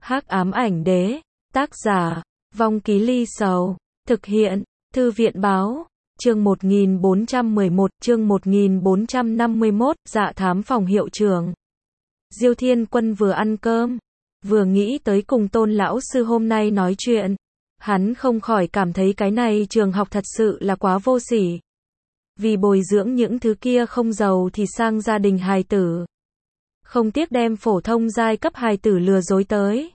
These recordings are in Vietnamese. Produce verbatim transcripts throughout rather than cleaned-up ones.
Hắc ám ảnh đế, tác giả, Vong Ký Ly Sầu, thực hiện, Thư viện báo, chương một nghìn bốn trăm mười một, chương một nghìn bốn trăm năm mươi mốt, dạ thám phòng hiệu trưởng. Diêu Thiên Quân vừa ăn cơm, vừa nghĩ tới cùng Tôn lão sư hôm nay nói chuyện. Hắn không khỏi cảm thấy cái này trường học thật sự là quá vô sỉ. Vì bồi dưỡng những thứ kia không giàu thì sang gia đình hài tử. Không tiếc đem phổ thông giai cấp hài tử lừa dối tới.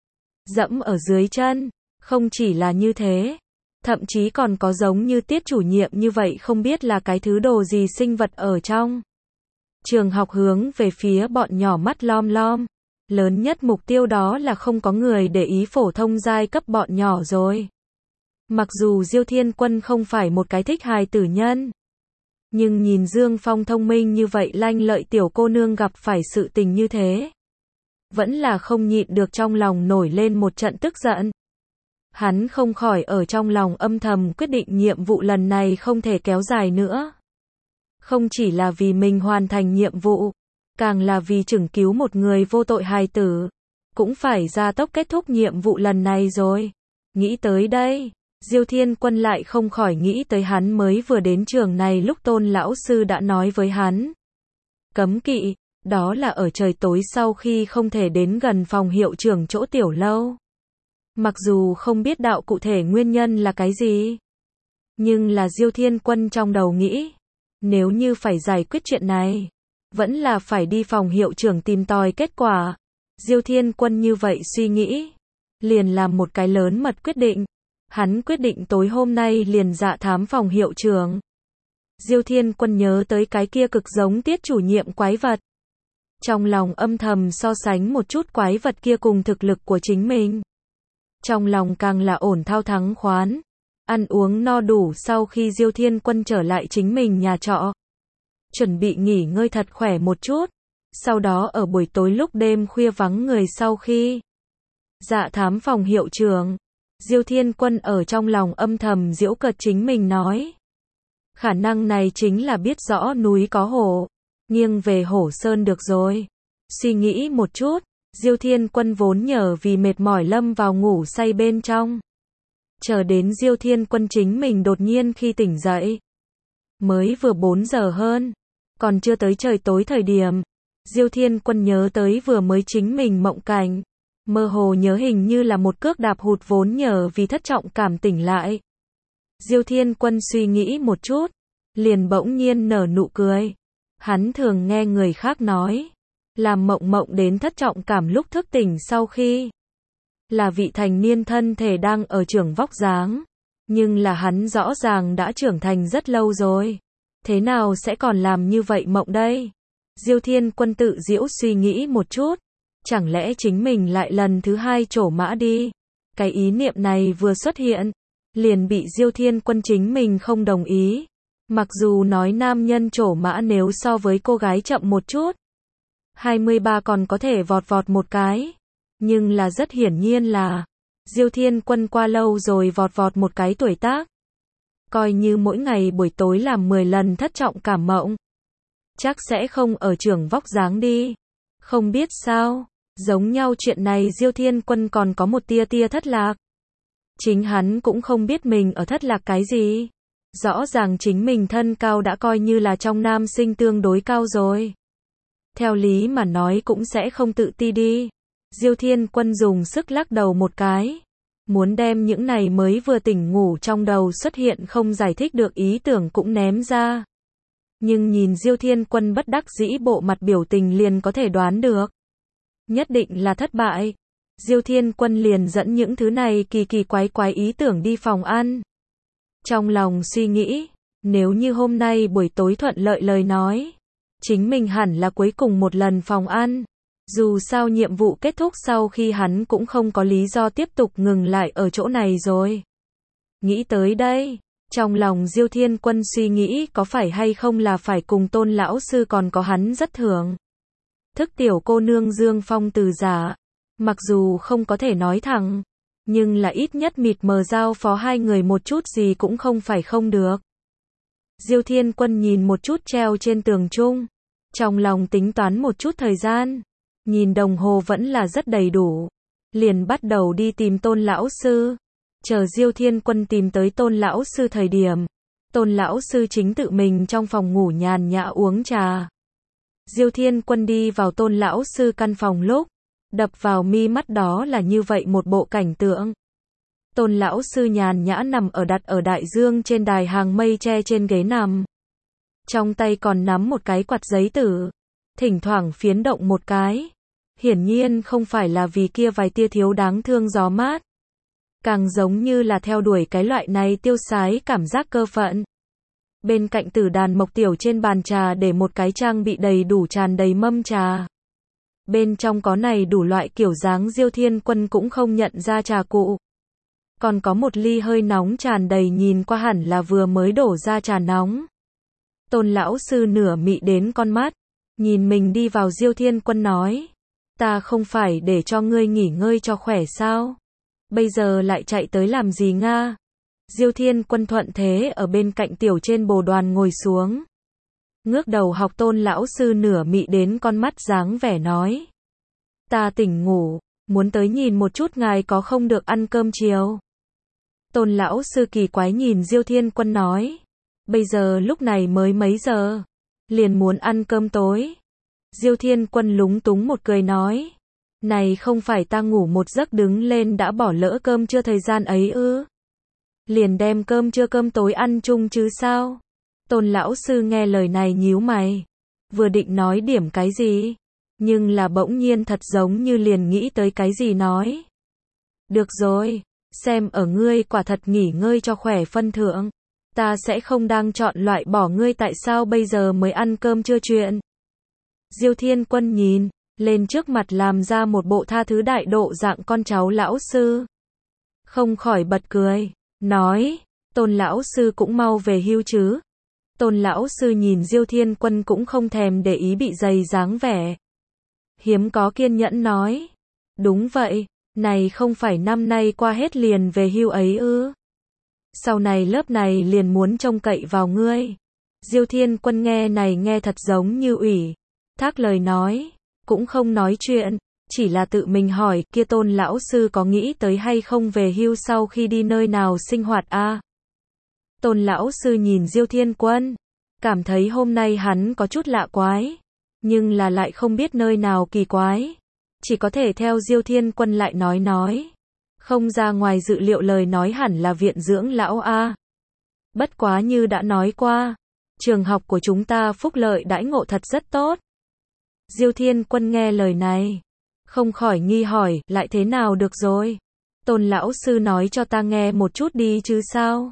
Dẫm ở dưới chân, không chỉ là như thế. Thậm chí còn có giống như tiết chủ nhiệm như vậy không biết là cái thứ đồ gì sinh vật ở trong. Trường học hướng về phía bọn nhỏ mắt lom lom. Lớn nhất mục tiêu đó là không có người để ý phổ thông giai cấp bọn nhỏ rồi. Mặc dù Diêu Thiên Quân không phải một cái thích hài tử nhân. Nhưng nhìn Dương Phong thông minh như vậy lanh lợi tiểu cô nương gặp phải sự tình như thế. Vẫn là không nhịn được trong lòng nổi lên một trận tức giận. Hắn không khỏi ở trong lòng âm thầm quyết định nhiệm vụ lần này không thể kéo dài nữa. Không chỉ là vì mình hoàn thành nhiệm vụ, càng là vì chừng cứu một người vô tội hài tử, cũng phải gia tốc kết thúc nhiệm vụ lần này rồi. Nghĩ tới đây, Diêu Thiên Quân lại không khỏi nghĩ tới hắn mới vừa đến trường này lúc Tôn lão sư đã nói với hắn. Cấm kỵ, đó là ở trời tối sau khi không thể đến gần phòng hiệu trưởng chỗ tiểu lâu. Mặc dù không biết đạo cụ thể nguyên nhân là cái gì, nhưng là Diêu Thiên Quân trong đầu nghĩ, nếu như phải giải quyết chuyện này, vẫn là phải đi phòng hiệu trưởng tìm tòi kết quả. Diêu Thiên Quân như vậy suy nghĩ, liền làm một cái lớn mật quyết định. Hắn quyết định tối hôm nay liền dạ thám phòng hiệu trưởng. Diêu Thiên Quân nhớ tới cái kia cực giống tiết chủ nhiệm quái vật. Trong lòng âm thầm so sánh một chút quái vật kia cùng thực lực của chính mình. Trong lòng càng là ổn thao thắng khoán. Ăn uống no đủ sau khi Diêu Thiên Quân trở lại chính mình nhà trọ. Chuẩn bị nghỉ ngơi thật khỏe một chút. Sau đó ở buổi tối lúc đêm khuya vắng người sau khi dạ thám phòng hiệu trưởng, Diêu Thiên Quân ở trong lòng âm thầm giễu cợt chính mình nói. Khả năng này chính là biết rõ núi có hổ, nghiêng về hổ sơn được rồi. Suy nghĩ một chút, Diêu Thiên Quân vốn nhờ vì mệt mỏi lâm vào ngủ say bên trong. Chờ đến Diêu Thiên Quân chính mình đột nhiên khi tỉnh dậy. Mới vừa bốn giờ hơn, còn chưa tới trời tối thời điểm. Diêu Thiên Quân nhớ tới vừa mới chính mình mộng cảnh. Mơ hồ nhớ hình như là một cước đạp hụt vốn nhờ vì thất trọng cảm tỉnh lại. Diêu Thiên Quân suy nghĩ một chút, liền bỗng nhiên nở nụ cười. Hắn thường nghe người khác nói, làm mộng mộng đến thất trọng cảm lúc thức tỉnh sau khi là vị thành niên thân thể đang ở trưởng vóc dáng. Nhưng là hắn rõ ràng đã trưởng thành rất lâu rồi. Thế nào sẽ còn làm như vậy mộng đây? Diêu Thiên Quân tự giễu suy nghĩ một chút. Chẳng lẽ chính mình lại lần thứ hai trổ mã đi? Cái ý niệm này vừa xuất hiện, liền bị Diêu Thiên Quân chính mình không đồng ý. Mặc dù nói nam nhân trổ mã nếu so với cô gái chậm một chút, hai mươi ba còn có thể vọt vọt một cái. Nhưng là rất hiển nhiên là, Diêu Thiên Quân qua lâu rồi vọt vọt một cái tuổi tác. Coi như mỗi ngày buổi tối làm mười lần thất trọng cảm mộng. Chắc sẽ không ở trưởng vóc dáng đi. Không biết sao, giống nhau chuyện này Diêu Thiên Quân còn có một tia tia thất lạc. Chính hắn cũng không biết mình ở thất lạc cái gì. Rõ ràng chính mình thân cao đã coi như là trong nam sinh tương đối cao rồi. Theo lý mà nói cũng sẽ không tự ti đi. Diêu Thiên Quân dùng sức lắc đầu một cái. Muốn đem những này mới vừa tỉnh ngủ trong đầu xuất hiện không giải thích được ý tưởng cũng ném ra. Nhưng nhìn Diêu Thiên Quân bất đắc dĩ bộ mặt biểu tình liền có thể đoán được. Nhất định là thất bại. Diêu Thiên Quân liền dẫn những thứ này kỳ kỳ quái quái ý tưởng đi phòng ăn. Trong lòng suy nghĩ, nếu như hôm nay buổi tối thuận lợi lời nói, chính mình hẳn là cuối cùng một lần phòng ăn. Dù sao nhiệm vụ kết thúc sau khi hắn cũng không có lý do tiếp tục ngừng lại ở chỗ này rồi. Nghĩ tới đây, trong lòng Diêu Thiên Quân suy nghĩ có phải hay không là phải cùng Tôn lão sư còn có hắn rất thưởng. Thức tiểu cô nương Dương Phong từ giả, mặc dù không có thể nói thẳng, nhưng là ít nhất mịt mờ giao phó hai người một chút gì cũng không phải không được. Diêu Thiên Quân nhìn một chút treo trên tường trung, trong lòng tính toán một chút thời gian, nhìn đồng hồ vẫn là rất đầy đủ. liền bắt đầu đi tìm Tôn lão sư. Chờ Diêu Thiên Quân tìm tới Tôn lão sư thời điểm, Tôn lão sư chính tự mình trong phòng ngủ nhàn nhã uống trà. Diêu Thiên Quân đi vào Tôn lão sư căn phòng lúc, đập vào mi mắt đó là như vậy một bộ cảnh tượng. Tôn lão sư nhàn nhã nằm ở đặt ở đại dương trên đài hàng mây tre trên ghế nằm. Trong tay còn nắm một cái quạt giấy tử, thỉnh thoảng phiến động một cái. Hiển nhiên không phải là vì kia vài tia thiếu đáng thương gió mát. Càng giống như là theo đuổi cái loại này tiêu sái cảm giác cơ phận. Bên cạnh tử đàn mộc tiểu trên bàn trà để một cái trang bị đầy đủ tràn đầy mâm trà. Bên trong có này đủ loại kiểu dáng Diêu Thiên Quân cũng không nhận ra trà cụ. Còn có một ly hơi nóng tràn đầy nhìn qua hẳn là vừa mới đổ ra trà nóng. Tôn lão sư nửa mị đến con mắt, nhìn mình đi vào Diêu Thiên Quân nói. Ta không phải để cho ngươi nghỉ ngơi cho khỏe sao? Bây giờ lại chạy tới làm gì nga? Diêu Thiên Quân thuận thế ở bên cạnh tiểu trên bồ đoàn ngồi xuống. Ngước đầu học Tôn lão sư nửa mị đến con mắt dáng vẻ nói. Ta tỉnh ngủ, muốn tới nhìn một chút ngài có không được ăn cơm chiều. Tôn lão sư kỳ quái nhìn Diêu Thiên Quân nói. Bây giờ lúc này mới mấy giờ? Liền muốn ăn cơm tối. Diêu Thiên Quân lúng túng một cười nói. Này không phải ta ngủ một giấc đứng lên đã bỏ lỡ cơm trưa thời gian ấy ư? Liền đem cơm trưa cơm tối ăn chung chứ sao? Tôn lão sư nghe lời này nhíu mày. Vừa định nói điểm cái gì? Nhưng là bỗng nhiên thật giống như liền nghĩ tới cái gì nói. Được rồi, xem ở ngươi quả thật nghỉ ngơi cho khỏe phân thượng. Ta sẽ không đang chọn loại bỏ ngươi tại sao bây giờ mới ăn cơm trưa chuyện. Diêu Thiên Quân nhìn lên trước mặt làm ra một bộ tha thứ đại độ dạng con cháu lão sư. Không khỏi bật cười, nói, Tôn lão sư cũng mau về hưu chứ. Tôn lão sư nhìn Diêu Thiên Quân cũng không thèm để ý bị dày dáng vẻ. Hiếm có kiên nhẫn nói, đúng vậy, này không phải năm nay qua hết liền về hưu ấy ư. Sau này lớp này liền muốn trông cậy vào ngươi. Diêu Thiên Quân nghe này nghe thật giống như ủy thác lời nói, cũng không nói chuyện, chỉ là tự mình hỏi kia Tôn lão sư có nghĩ tới hay không về hưu sau khi đi nơi nào sinh hoạt a? À? Tôn lão sư nhìn Diêu Thiên Quân, cảm thấy hôm nay hắn có chút lạ quái, nhưng là lại không biết nơi nào kỳ quái, chỉ có thể theo Diêu Thiên Quân lại nói nói. Không ra ngoài dự liệu lời nói hẳn là viện dưỡng lão a. À. Bất quá như đã nói qua, trường học của chúng ta phúc lợi đãi ngộ thật rất tốt. Diêu Thiên Quân nghe lời này, không khỏi nghi hỏi, lại thế nào được rồi? Tôn lão sư nói cho ta nghe một chút đi chứ sao?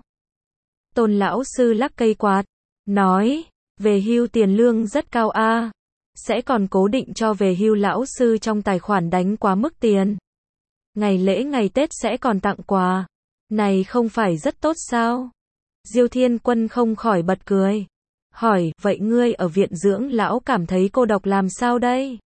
Tôn lão sư lắc cây quạt, nói, về hưu tiền lương rất cao a, à. Sẽ còn cố định cho về hưu lão sư trong tài khoản đánh quá mức tiền. Ngày lễ ngày Tết sẽ còn tặng quà. Này không phải rất tốt sao? Diêu Thiên Quân không khỏi bật cười. Hỏi, vậy ngươi ở viện dưỡng lão cảm thấy cô độc làm sao đây?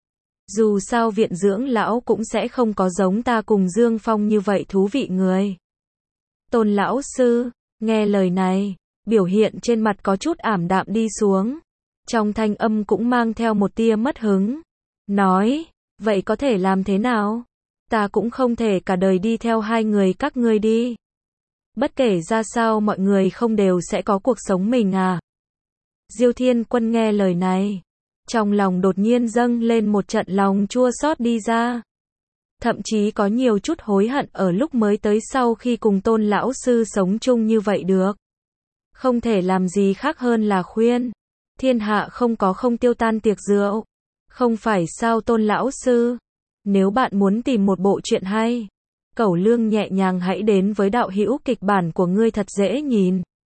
Dù sao viện dưỡng lão cũng sẽ không có giống ta cùng Dương Phong như vậy thú vị người. Tôn lão sư, nghe lời này, biểu hiện trên mặt có chút ảm đạm đi xuống. Trong thanh âm cũng mang theo một tia mất hứng. Nói, vậy có thể làm thế nào? Ta cũng không thể cả đời đi theo hai người các ngươi đi. Bất kể ra sao mọi người không đều sẽ có cuộc sống mình à? Diêu Thiên Quân nghe lời này, trong lòng đột nhiên dâng lên một trận lòng chua xót đi ra. Thậm chí có nhiều chút hối hận ở lúc mới tới sau khi cùng Tôn lão sư sống chung như vậy được. Không thể làm gì khác hơn là khuyên. Thiên hạ không có không tiêu tan tiệc rượu. Không phải sao Tôn lão sư? Nếu bạn muốn tìm một bộ truyện hay, cẩu lương nhẹ nhàng hãy đến với đạo hữu kịch bản của ngươi thật dễ nhìn.